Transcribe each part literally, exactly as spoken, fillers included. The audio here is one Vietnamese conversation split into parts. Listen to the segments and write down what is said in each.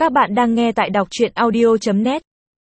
Các bạn đang nghe tại đọc truyện audio chấm net.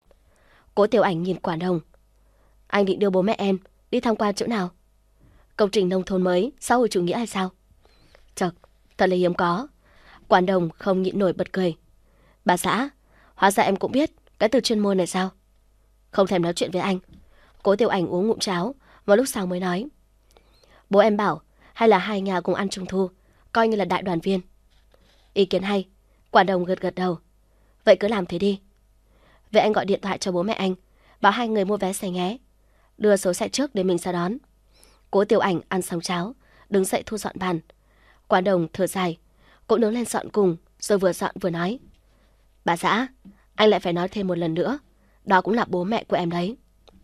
Cố Tiểu Ảnh nhìn Quản Đồng. Anh định đưa bố mẹ em đi tham quan chỗ nào? Công trình nông thôn mới xã hội chủ nghĩa hay sao? Chật, thật là hiếm có. Quản Đồng không nhịn nổi bật cười. Bà xã, hóa ra em cũng biết cái từ chuyên môn này sao? Không thèm nói chuyện với anh. Cố Tiểu Ảnh uống ngụm cháo, vào lúc sau mới nói. Bố em bảo, hay là hai nhà cùng ăn trung thu, coi như là đại đoàn viên. Ý kiến hay. Quản Đồng gật gật đầu. Vậy cứ làm thế đi. Vậy anh gọi điện thoại cho bố mẹ anh, bảo hai người mua vé xe nhé. Đưa số xe trước để mình ra đón. Cố Tiểu Ảnh ăn xong cháo, đứng dậy thu dọn bàn. Quản Đồng thở dài, cũng đứng lên dọn cùng, rồi vừa dọn vừa nói. Bà xã, anh lại phải nói thêm một lần nữa, đó cũng là bố mẹ của em đấy.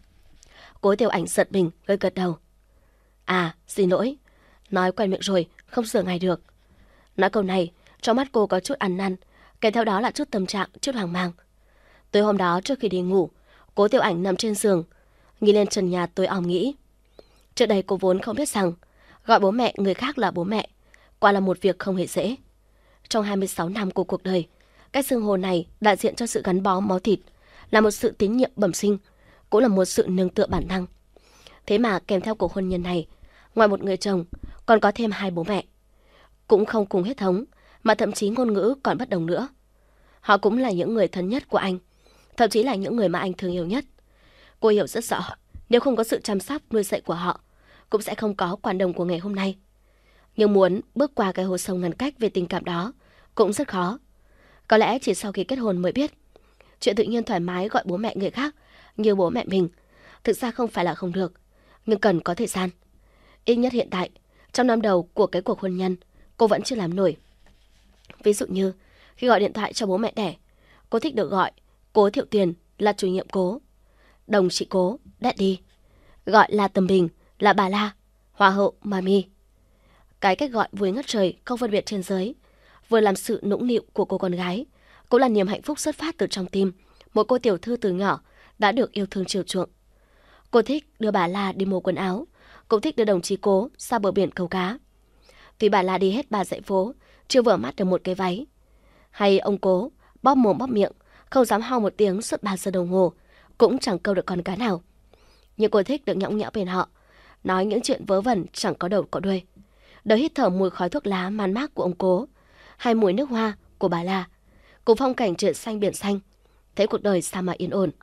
Cố Tiểu Ảnh giật mình, gật gật đầu. À, xin lỗi, nói quen miệng rồi, không sửa ngay được. Nói câu này, trong mắt cô có chút ăn năn, kèm theo đó là chút tâm trạng, chút hoang mang. Tối hôm đó trước khi đi ngủ, Cố Tiểu Ảnh nằm trên giường, nhìn lên trần nhà tối om nghĩ. Trước đây cô vốn không biết rằng gọi bố mẹ người khác là bố mẹ quả là một việc không hề dễ. Trong hai mươi sáu năm của cuộc đời, cái xưng hô này đại diện cho sự gắn bó máu thịt, là một sự tín nhiệm bẩm sinh, cũng là một sự nương tựa bản năng. Thế mà kèm theo cuộc hôn nhân này, ngoài một người chồng, còn có thêm hai bố mẹ. Cũng không cùng huyết thống, mà thậm chí ngôn ngữ còn bất đồng nữa. Họ cũng là những người thân nhất của anh, thậm chí là những người mà anh thương yêu nhất. Cô hiểu rất rõ, nếu không có sự chăm sóc nuôi dạy của họ, cũng sẽ không có Quản Đồng của ngày hôm nay. Nhưng muốn bước qua cái hồ sâu ngăn cách về tình cảm đó cũng rất khó. Có lẽ chỉ sau khi kết hôn mới biết, chuyện tự nhiên thoải mái gọi bố mẹ người khác như bố mẹ mình thực ra không phải là không được, nhưng cần có thời gian. Ít nhất hiện tại, trong năm đầu của cái cuộc hôn nhân, cô vẫn chưa làm nổi. Ví dụ như khi gọi điện thoại cho bố mẹ đẻ, cô thích được gọi Cố Thiệu Tuyền là chủ nhiệm Cố, đồng chị Cố, Daddy, gọi là Tầm Bình là bà La, Hoa hậu, Mami. Cái cách gọi vui ngất trời, không phân biệt trên dưới, vừa làm sự nũng nịu của cô con gái, cũng là niềm hạnh phúc xuất phát từ trong tim một cô tiểu thư từ nhỏ đã được yêu thương chiều chuộng. Cô thích đưa bà La đi mua quần áo, cũng thích đưa đồng chí Cố ra bờ biển câu cá. Tuy bà La đi hết ba dãy phố, chưa vừa mắt được một cái váy. Hay ông Cố bóp mồm bóp miệng, không dám hau một tiếng suốt ba giờ đồng hồ, cũng chẳng câu được con cá nào. Nhưng cô thích được nhõng nhẽo bên họ, nói những chuyện vớ vẩn chẳng có đầu có đuôi. Được hít thở mùi khói thuốc lá man mác của ông Cố, hay mùi nước hoa của bà La, cùng phong cảnh trời xanh biển xanh, thấy cuộc đời sao mà yên ổn.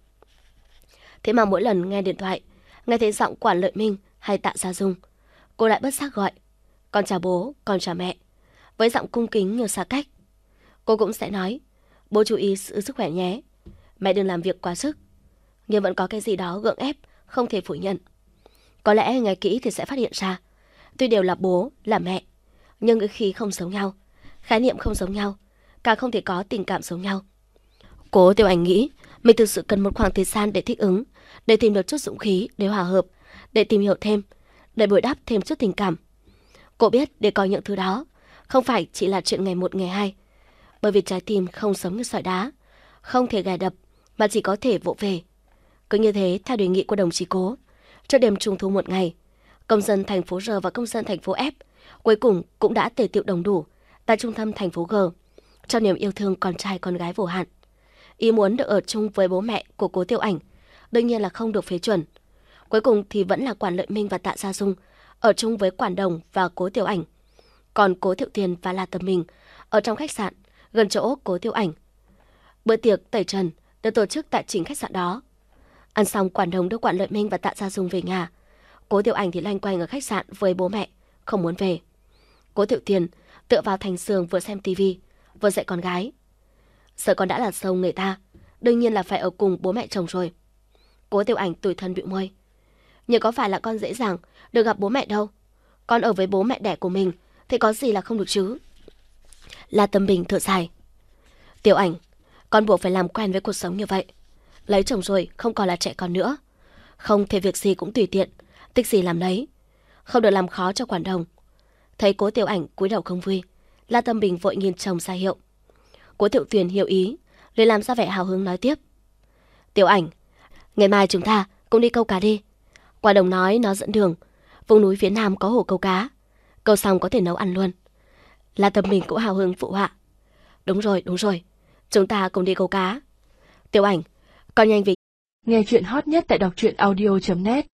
Thế mà mỗi lần nghe điện thoại, nghe thấy giọng Quản Lợi Minh hay Tạ Gia Dung, cô lại bất giác gọi con chào bố, con chào mẹ, với giọng cung kính như xa cách. Cô cũng sẽ nói, bố chú ý giữ sức khỏe nhé, mẹ đừng làm việc quá sức. Nhưng vẫn có cái gì đó gượng ép, không thể phủ nhận. Có lẽ nghe kỹ thì sẽ phát hiện ra, tuy đều là bố, là mẹ, nhưng ngữ khí không giống nhau, khái niệm không giống nhau, càng không thể có tình cảm giống nhau. Cố Tiểu Ảnh nghĩ mình thực sự cần một khoảng thời gian để thích ứng, để tìm được chút dũng khí, để hòa hợp, để tìm hiểu thêm, để bồi đắp thêm chút tình cảm. Cô biết để coi những thứ đó không phải chỉ là chuyện ngày một ngày hai, bởi vì trái tim không giống như sỏi đá, không thể gài đập mà chỉ có thể vỗ về. Cứ như thế, theo đề nghị của đồng chí Cố, trước đêm trung thu một ngày, công dân thành phố R và công dân thành phố F cuối cùng cũng đã tề tựu đồng đủ tại trung tâm thành phố G, trong niềm yêu thương con trai con gái vô hạn. Ý muốn được ở chung với bố mẹ của Cố Tiểu Ảnh đương nhiên là không được phê chuẩn. Cuối cùng thì vẫn là Quản Lợi Minh và Tạ Gia Dung ở chung với Quản Đồng và Cố Tiểu Ảnh, còn Cố Thiệu Tiền và La Tầm Bình ở trong khách sạn gần chỗ Cố Tiểu Ảnh. Bữa tiệc tẩy trần được tổ chức tại chính khách sạn đó. Ăn xong, Quản Đồng đưa Quản Lợi Minh và Tạ Gia Dung về nhà. Cố Tiểu Ảnh thì loanh quanh ở khách sạn với bố mẹ, không muốn về. Cố Thiệu Tiền tựa vào thành giường vừa xem tivi vừa dạy con gái. Giờ con đã là sâu người ta, đương nhiên là phải ở cùng bố mẹ chồng rồi. Cố Tiểu Ảnh tủi thân bĩu môi. Nhưng có phải là con dễ dàng được gặp bố mẹ đâu. Con ở với bố mẹ đẻ của mình thì có gì là không được chứ. La Tâm Bình thở dài. Tiểu Ảnh, con buộc phải làm quen với cuộc sống như vậy. Lấy chồng rồi không còn là trẻ con nữa, không thể việc gì cũng tùy tiện, thích gì làm đấy, không được làm khó cho Quản Đồng. Thấy Cố Tiểu Ảnh cúi đầu không vui, La Tâm Bình vội nhìn chồng ra hiệu. Cố Thiệu Tuyền hiểu ý, liền làm ra vẻ hào hứng nói tiếp. Tiểu Ảnh, ngày mai chúng ta cũng đi câu cá đi. Quản Đồng nói nó dẫn đường, vùng núi phía nam có hồ câu cá, câu xong có thể nấu ăn luôn. La Tâm Bình cũng hào hứng phụ họa. Đúng rồi, đúng rồi, Chúng ta cùng đi câu cá. Tiểu Ảnh, con nhanh về. Nghe chuyện hot nhất tại đọc truyện audio chấm net.